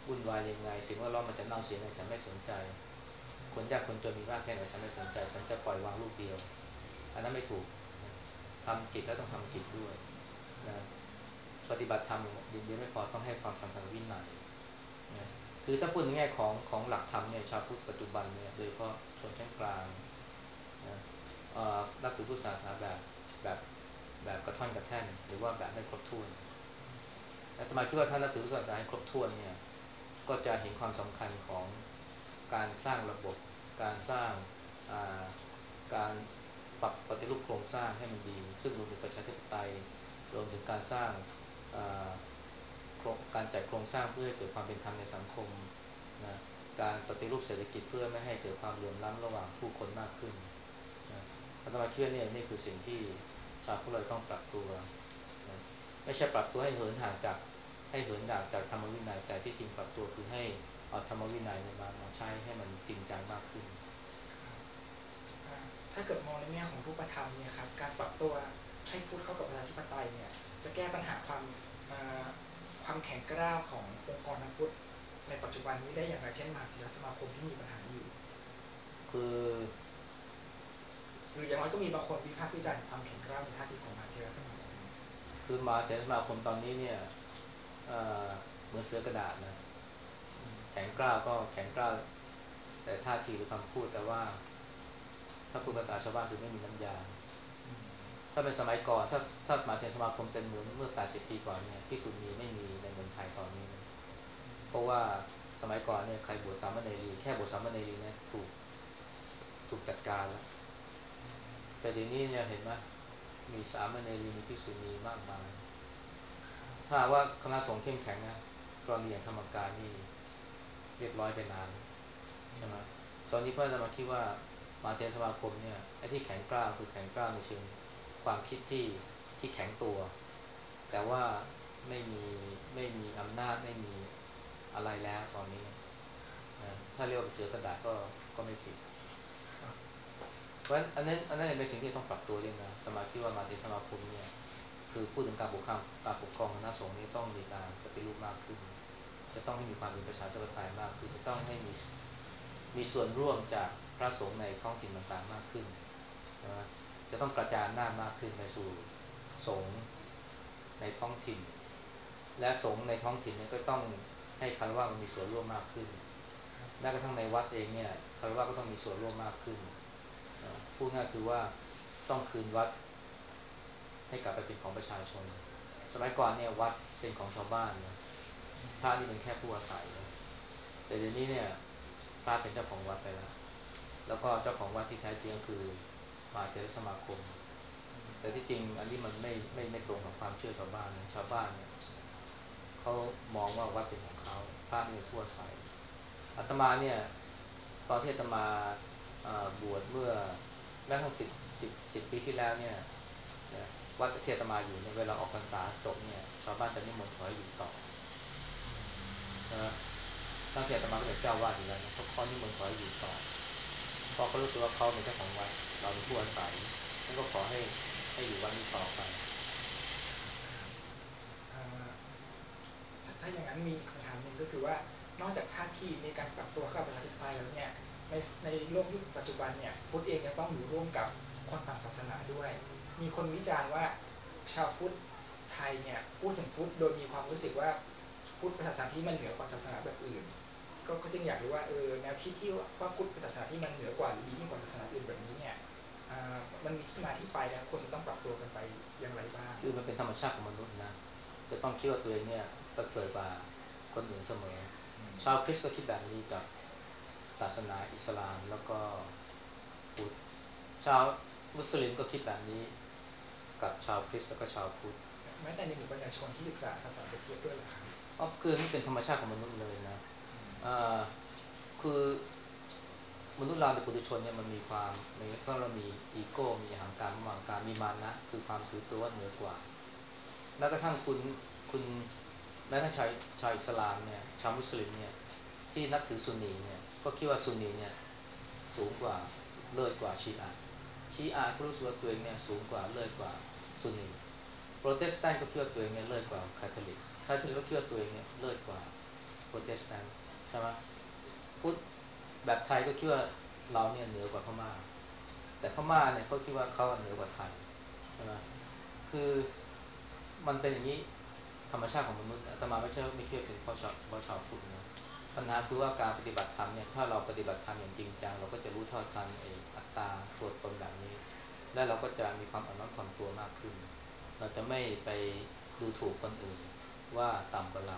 วุ่นวายยังไงสิ่งแวดล้อมมันจะเน่าเสียยังไงฉันไม่สนใจคนยากคนจนมีมากแค่ไหนฉันไม่สนใจฉันจะปล่อยวางลูกเดียวอันนั้นไม่ถูกนะทำกิจแล้วต้องทำกิจด้วยนะปฏิบัติธรรมอย่างเดียวไม่พอต้องให้ความสำคัญกับวินัยนะคือถ้าพูดในแง่ของหลักธรรมเนี่ยชาวพุทธปัจจุบันเนี่ยโดยเฉพาะชนชั้นกลางนะนับถือพุทธศาสนาแบบแบบกระท่อนกระแท่นหรือว่าแบบไม่ครบถ้วนอาตมาคิดว่าถ้านับถือพุทธศาสนาให้ครบถ้วนเนี่ยก็จะเห็นความสำคัญของการสร้างระบบการสร้างการปรับปฏิรูปโครงสร้างให้มันดีซึ่งรวมถึงประชาธิปไตยรวมถึงการสร้างการจัดโครงสร้างเพื่อให้เกิดความเป็นธรรมในสังคมนะการปฏิรูปเศรษฐกิจเพื่อไม่ให้เกิดความเหลื่อมล้ำระหว่างผู้คนมากขึ้นนะอาตมาคิดว่านี่คือสิ่งที่ชาวพุทธเราต้องปรับตัวนะไม่ใช่ปรับตัวให้เหินห่างจากธรรมวินัยแต่ที่จริงปรับตัวคือให้เอาธรรมวินัยมาใช้ให้มันจริงจังมากขึ้นถ้าเกิดมองในแง่ของรูปธรรมเนี่ยครับการปรับตัวให้พุทธเข้ากับประชาธิปไตยเนี่ยจะแก้ปัญหาความแข็งกร้าวขององค์กรทางพุทธในปัจจุบันนี้ได้อย่างไรเช่นมหาเถรสมาคมที่มีปัญหาอยู่คือหรืออย่างน้อยก็มีบางคนวิพากษ์วิจารณ์ความแข็งกร้าวในท่าทีของมหาเถรสมาคมคือมหาเถรสมาคมตอนนี้เนี่ยเหมือนเสือกระดาษนะแข็งกร้าวก็แข็งกร้าวแต่ท่าทีหรือคำพูดแต่ว่าถ้าพูดภาษาชาวบ้านคือไม่มีน้ำยาถ้าเป็นสมัยก่อนถ้าสมัยเถรสมาคมเป็นเหมือนเมื่อ80ปีก่อนเนี่ยภิกษุณีไม่มีในเมืองไทยตอนนี้นะเพราะว่าสมัยก่อนเนี่ยใครบวชสามเณรีแค่บวชสามเณรีเนี่ยถูกจัดการแล้วแต่เดี๋ยวนี้เนี่ยเห็นไหมมีสามเณรีมีภิกษุณีมากมายถ้าว่าคณะสงฆ์เข้มแข็งนะกรณีอย่างธรรมกายนี่เรียบร้อยไปนานใช่ไหมตอนนี้เพื่อนจะมาคิดว่ามหาเถรสมาคมเนี่ยไอ้ที่แข็งกร้าวคือแข็งกร้าวในเชิงความคิดที่แข็งตัวแต่ว่าไม่มีไม่มีอำนาจไม่มีอะไรแล้วตอนนี้นะถ้าเรียกว่าเสือกระดาษก็ไม่ผิดเพราะฉะนั้นอันนั้นเป็นสิ่งที่ต้องปรับตัวด้วยนะสมาคิดว่ามหาเถรสมาคมเนี่ยคือพูดถึงการปกครองคณะสงฆ์นี่ต้องมีการปฏิรูปมากขึ้นจะต้องให้มีความเป็นประชาธิปไตยมากขึ้นจะต้องให้มีส่วนร่วมจากพระสงฆ์ในท้องถิ่นต่างๆมากขึ้นนะจะต้องกระจายอำนาจมากขึ้นไปสู่สงฆ์ในท้องถิ่นและสงฆ์ในท้องถิ่นเนี่ยก็ต้องให้คารวะมันมีส่วนร่วมมากขึ้นแม้กระทั่งในวัดเองเนี่ยคารวะก็ต้องมีส่วนร่วมมากขึ้นพูดง่ายคือว่าต้องคืนวัดให้กลับไปเป็นของประชาชนสมัยก่อนเนี่ยวัดเป็นของชาวบ้านนะพระนี่เป็นแค่ผู้อาศัยนะแต่เดี๋ยวนี้เนี่ยพระเป็นเจ้าของวัดไปแล้วก็เจ้าของวัดที่แท้จริงก็คือมหาเถรสมาคมแต่ที่จริงอันนี้มันไม่ตรงกับความเชื่อชาวบ้านนะชาวบ้านเนี่ยเขามองว่าวัดเป็นของเขาพระนี่เป็นผู้อาศัยอาตมาเนี่ยตอนที่อาตมาบวชเมื่อแม้กระทั่งสิบปีที่แล้วเนี่ยนะวัดที่อาตมาอยู่เนี่ยเวลาออกพรรษาจบเนี่ยชาวบ้านจะนิมนต์ขอให้อยู่ต่อนะตั้งแต่อาตมาก็เป็นเจ้าวาดอยู่แล้วนะเขานิมนต์ขอให้อยู่ต่อเพราะเขารู้สึกว่าเขาเป็นเจ้าของวัดเราเป็นผู้อาศัยท่านก็ขอให้อยู่วัดนี้ต่อไปถ้าอย่างนั้นมีคำถามหนึ่งก็คือว่านอกจากท่าทีในการปรับตัวเข้ากับประชาธิปไตยแล้วเนี่ยในโลกยุคปัจจุบันเนี่ยพุทธเองยังต้องอยู่ร่วมกับคนต่างศาสนาด้วยมีคนวิจารณ์ว่าชาวพุทธไทยเนี่ยพูดถึงพุทธโดยมีความรู้สึกว่าพุทธเป็นศาสนาที่มันเหนือกว่าศาสนาแบบอื่นก็จึงอยากรู้ว่าแนวคิดที่ว่าพุทธเป็นศาสนาที่มันเหนือกว่าหรือดียิ่งกว่าศาสนาอื่นแบบนี้เนี่ยมันมีที่มาที่ไปแล้วควรจะต้องปรับตัวกันไปอย่างไรบ้างคือมันเป็นธรรมชาติของมนุษย์นะจะต้องคิดว่าตัวเองเนี่ยประเสริฐกว่าคนอื่นเสมอชาวคริสต์ก็คิดแบบนี้กับศาสนาอิสลามแล้วก็พุทธชาวมุสลิมก็คิดแบบนี้กับชาวคริสต์แล้วก็ชาวพุทธแม้แต่ในหมู่ประชาชนที่ศึกษาศาสนาเทียบด้วยเหรอครับอ๋อคือนี่เป็นธรรมชาติของมนุษย์เลยนะอ่าคือมนุษย์เราในปุถุชนเนี่ยมันมีความในก็เรามีอีโก้มีอหังการมางการมีมานะคือความถือตัวว่าเหนือกว่าแม้กระทั่งคุณแม้กระทั่งชาวอิสลามเนี่ยชาวมุสลิมเนี่ยที่นับถือซุนนีเนี่ยก็คิดว่าซุนนีเนี่ยสูงกว่าเลิศกว่าชีอะห์ก็รู้สึกว่าตัวเองเนี่ยสูงกว่าเลิศกว่าซุนนีโปรเตสแตนต์ก็คิดว่าตัวเองเนี่ยเลิศกว่าคาทอลิกก็คิดว่าตัวเองเนี่ยเลิศกว่ารเตสแตนต์ใช่ไหมพุทธแบบไทยก็คิดว่าเราเนี่ยเหนือกว่าพม่าแต่พม่าเนี่ยเขาคิดว่าเขาเหนือกว่าไทยใช่ไหมคือมันเป็นอย่างนี้ธรรมชาติของมนุษย์อาตมาไม่เชื่อเป็นเพราะชาวพุทธนะปัญหาคือว่าการปฏิบัติธรรมเนี่ยถ้าเราปฏิบัติธรรมอย่างจริงจังเราก็จะรู้เท่าทันอัตตาตัวตนแบบนี้และเราก็จะมีความอ่อนน้อมถ่อมตัวมากขึ้นเราจะไม่ไปดูถูกคนอื่นว่าต่ำกว่าเรา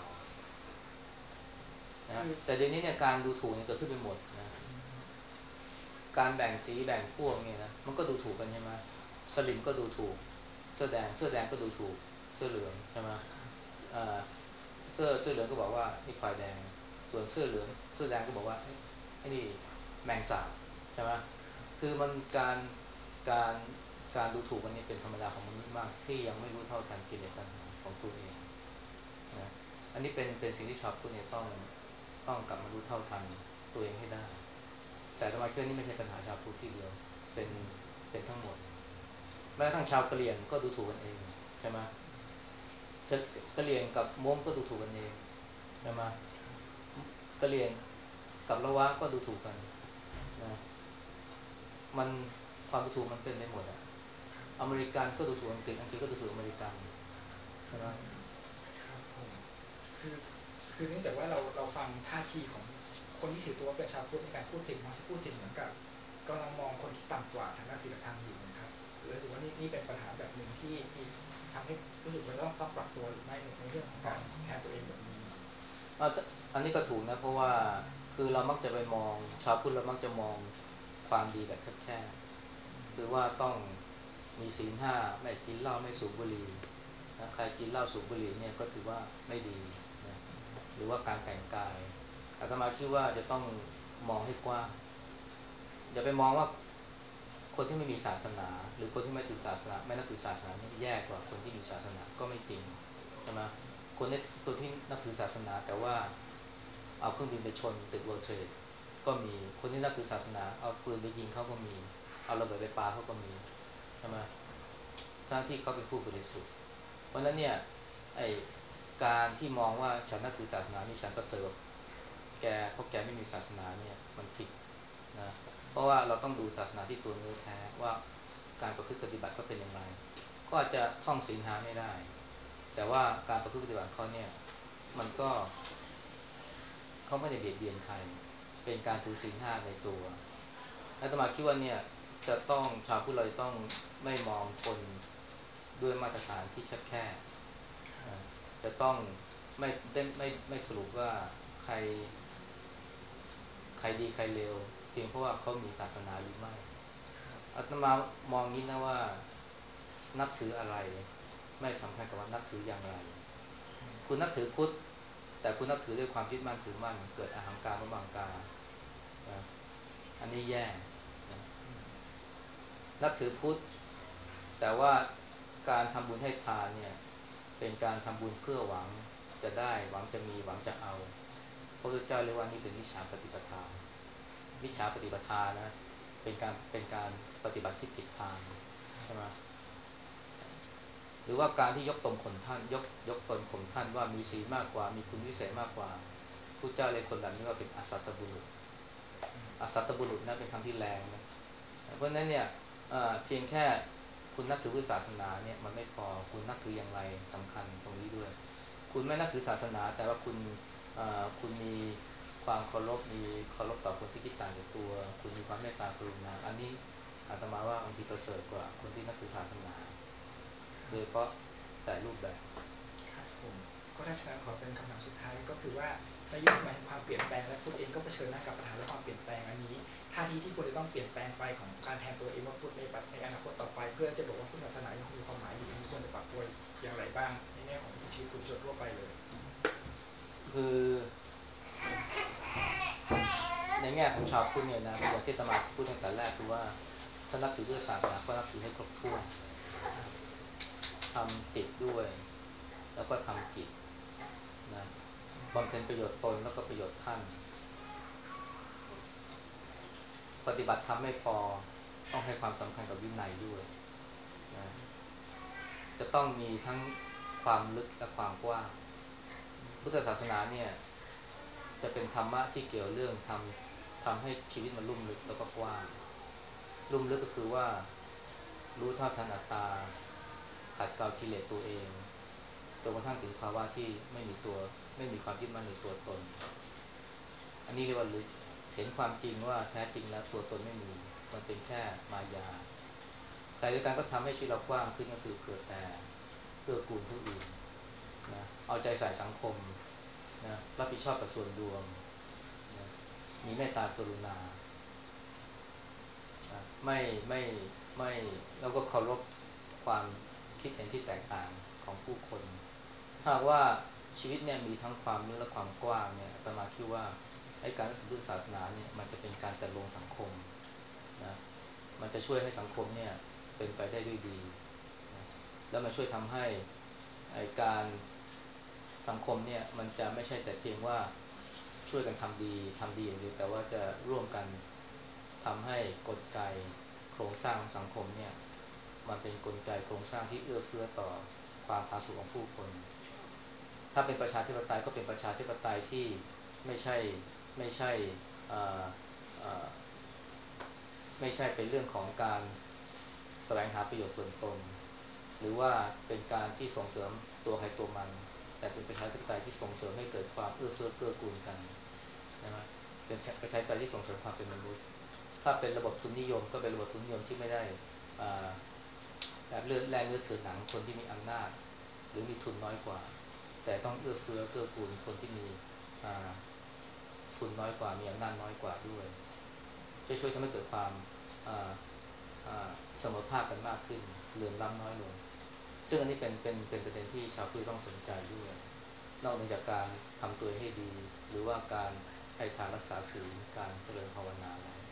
นะแต่เดี๋ยวนี้เนี่ยการดูถูกเนี่ยเกิดขึ้นไปหมดนะการแบ่งสีแบ่งพวกเนี่ยนะมันก็ดูถูกกันใช่ไหมสลิมก็ดูถูกเสื้อแดงก็ดูถูกเสื้อเหลืองใช่ไหมอ่าเสื้อเหลืองก็บอกว่านี่ควายแดงส่วนเสื้อแดงก็บอกว่าไอ้นี่แมงสาบใช่ไหมคือมันการการดูถูกกันนี่เป็นธรรมดาของมนุษย์มากที่ยังไม่รู้เท่าทันกิเลสตัณหาของตัวเองนะอันนี้เป็นสิ่งที่ชาวพุทธเนี่ยต้องกลับมารู้เท่าทันตัวเองให้ได้แต่ทำไมเรื่องนี้ไม่ใช่ปัญหาชาวพุทธที่เดียวเป็นเป็นทั้งหมดแม้กระทั่งชาวกะเหรี่ยงก็ดูถูกกันเองใช่ไหมกะเหรี่ยงกับม้งก็ดูถูกกันเองใช่ไหมกะเหรี่ยงกับละวะก็ดูถูกกันนะมันความดูถูกมันเป็นได้หมดอะอเมริกันก็ดูถูกอังกฤษก็ดูถูกอเมริกันใช่ไหมครับผมคือคือเนื่องจากว่าเราฟังท่าทีของคนที่ถือตัวเป็นชาวพุทธในการพูดถึงมักจะพูดถึงเหมือนกับกำลังมองคนที่ต่ำกว่าทางด้านศีลธรรมอยู่นะครับรู้สึกว่านี่เป็นปัญหาแบบหนึ่งที่ทำให้รู้สึกว่าต้องปรับตัวหรือไม่ในเรื่องของการแทนตัวเองแบบนี้อ่ะอันนี้ก็ถูกนะเพราะว่าคือเรามักจะไปมองชาวพุทธเรามักจะมองความดีแบบแคบๆคือว่าต้องมีศีลห้าไม่กินเหล้าไม่สูบบุหรี่นะใครกินเหล้าสูบบุหรี่เนี่ยก็ถือว่าไม่ดีนะหรือว่าการแต่งกายอาตมาคิดว่าจะต้องมองให้กว้างอย่าไปมองว่าคนที่ไม่มีศาสนาหรือคนที่ไม่ถือศาสนาไม่นับถือศาสนานี่แย่กว่าคนที่มีศาสนาก็ไม่จริงใช่ไหมคนที่นับถือศาสนาแต่ว่าเอาเครื่องบินไปชนตึกเวิลด์เทรดก็มีคนที่นับถือศาสนาเอาปืนไปยิงเขาก็มีเอาระเบิดไปปาเขาก็มีใช่ไหมทั้งที่เขาเป็นผู้บริสุทธิ์เพราะฉะนั้นเนี่ยไอการที่มองว่าฉันนับถือศาสนานี่ฉันประเสริฐแกเพราะแกไม่มีศาสนาเนี่ยมันผิดนะเพราะว่าเราต้องดูศาสนาที่ตัวเนื้อแท้ว่าการประพฤติปฏิบัติเขาเป็นอย่างไรก็อาจจะท่องศีลห้าไม่ได้แต่ว่าการประพฤติปฏิบัติเขาเนี่ยมันก็เขาไม่ได้เบียดเบียนใครเป็นการถือศีลห้าในตัวอาตมาคิดว่าเนี่ยจะต้องชาวพุทธเราจะต้องไม่มองคนด้วยมาตรฐานที่แคบๆนะจะต้องไม่สรุปว่าใครใครดีใครเลวเพียงเพราะว่าเขามีศาสนาหรือไม่อาตมามองงี้นะว่านับถืออะไรไม่สำคัญกับว่านับถืออย่างไรคุณนับถือพุทธแต่คุณนับถือด้วยความยึดมั่นถือมั่นเกิดอหังการบังกานะอันนี้แย่นะนับถือพุทธแต่ว่าการทำบุญให้ทานเนี่ยเป็นการทำบุญเพื่อหวังจะได้หวังจะมีหวังจะเอาพระพุทธเจ้าเรียกว่านี่เป็นมิจฉาปฏิปทามิจฉาปฏิปทานะเป็นการปฏิบัติที่ผิดทางใช่ไหมหรือว่าการที่ยกตนข่มท่านยกตนข่มท่านว่ามีศีลมากกว่ามีคุณวิเศษมากกว่าพระเจ้าเรียกคนแบบนี้ว่าเป็นอสัตตบุรุษอสัตตบุรุษนะเป็นคำที่แรงนะเพราะฉะนั้นเนี่ยเพียงแค่คุณนับถือศาสนาเนี่ยมันไม่พอคุณนับถืออย่างไรสำคัญตรงนี้ด้วยคุณไม่นับถือศาสนาแต่ว่าคุณมีความเคารพต่อคนที่คิดต่างจากตัวคุณมีความเมตตากรุณาอันนี้อาตมาว่าบางทีประเสริฐกว่าคนที่นับถือศาสนาโดยเฉพาะแต่รูปแบบครับผมก็ถ้าฉะนั้นขอเป็นคำถามสุดท้ายก็คือว่าในยุคสมัยแห่งความเปลี่ยนแปลงและพุทธเองก็เผชิญหน้ากับปัญหาและความเปลี่ยนแปลงอันนี้ท่าทีที่ควรจะต้องเปลี่ยนแปลงไปของการแทนตัวเองว่าพุทธในอนาคตต่อไปเพื่อจะบอกว่าพุทธศาสนายังคงมีความหมายอยู่อันนี้ควรจะปรับตัวอย่างไรบ้างในแง่ของวิถีชีวิตปุถุชนทั่วไปเลยคือในแง่ของชาวพุทธเนี่ยนะอย่างที่อาตมาพูดตั้งแต่แรกคือว่าถ้านับถือด้วยศาสนาก็นับถือให้ครบถ้วนทำกิจด้วยแล้วก็ทำกิจนะบำเพ็ญประโยชน์ตนแล้วก็ประโยชน์ท่านปฏิบัติธรรมไม่พอต้องให้ความสำคัญกับวินัยด้วยนะจะต้องมีทั้งความลึกและความกว้างพุทธศาสนาเนี่ยจะเป็นธรรมะที่เกี่ยวเรื่องทำให้ชีวิตมันลุ่มลึกแล้วก็กว้างลุ่มลึกก็คือว่ารู้เท่าทันอัตตาขัดเกลากิเลสตัวเองจนกระทั่งถึงภาวะที่ไม่มีความยึดมั่นในตัวตนอันนี้เรียกว่าลึกเห็นความจริงว่าแท้จริงแล้วตัวตนไม่มีมันเป็นแค่มายาแต่ด้วยกันก็ทำให้ชีวิตเรากว้างขึ้นก็คือเกิดแต่เกื้อกูลผู้อื่นนะเอาใจใส่สังคมนะรับผิดชอบต่อส่วนรวมนะมีเมตตากรุณานะไม่แล้วก็เคารพความคิดเห็นที่แตกต่างของผู้คนถ้าว่าชีวิตเนี่ยมีทั้งความลึกและความกว้างเนี่ยอาตมาคิดว่าไอ้การศึกษาพุทธศาสนาเนี่ยมันจะเป็นการจัดลงสังคมนะมันจะช่วยให้สังคมเนี่ยเป็นไปได้ด้วยดีนะแล้วมันช่วยทำให้ไอ้การสังคมเนี่ยมันจะไม่ใช่แต่เพียงว่าช่วยกันทำดีอย่างเดียวแต่ว่าจะร่วมกันทำให้กลไกโครงสร้างของสังคมเนี่ยมันเป็นกลไกโครงสร้างที่เอื้อเฟื้อต่อความผาสุกของผู้คนถ้าเป็นประชาธิปไตยก็เป็นประชาธิปไตยที่ไม่ใช่ไม่ใช่เอ่อเอ่อ ไม่ใช่เป็นเรื่องของการแสวงหาประโยชน์ส่วนตนหรือว่าเป็นการที่ส่งเสริมตัวใครตัวมันแต่เป็นประชาธิปไตยที่ส่งเสริมให้เกิดความเอื้อเฟื้อเกื้อกูลกันนะเป็นประชาธิปไตยที่ส่งเสริมความเป็นมนุษย์ถ้าเป็นระบบทุนนิยมก็เป็นระบบทุนนิยมที่ไม่ได้แบบเลือดแรงเลือดเถื่อนหนังคนที่มีอำนาจหรือมีทุนน้อยกว่าแต่ต้องเอื้อเฟื้อเกื้อกูลคนที่มีทุนน้อยกว่ามีอำนาจน้อยกว่าด้วยจะช่วยทำให้เกิดความ เสมอภาคกันมากขึ้นเหลื่อมล้ำน้อยลงซึ่งอันนี้เป็นประเด็นที่ชาวพุทธต้องสนใจด้วยนอกจากการทำตัวให้ดีหรือว่าการให้ทานรักษาศีลการเจริญภาวนาแล้ว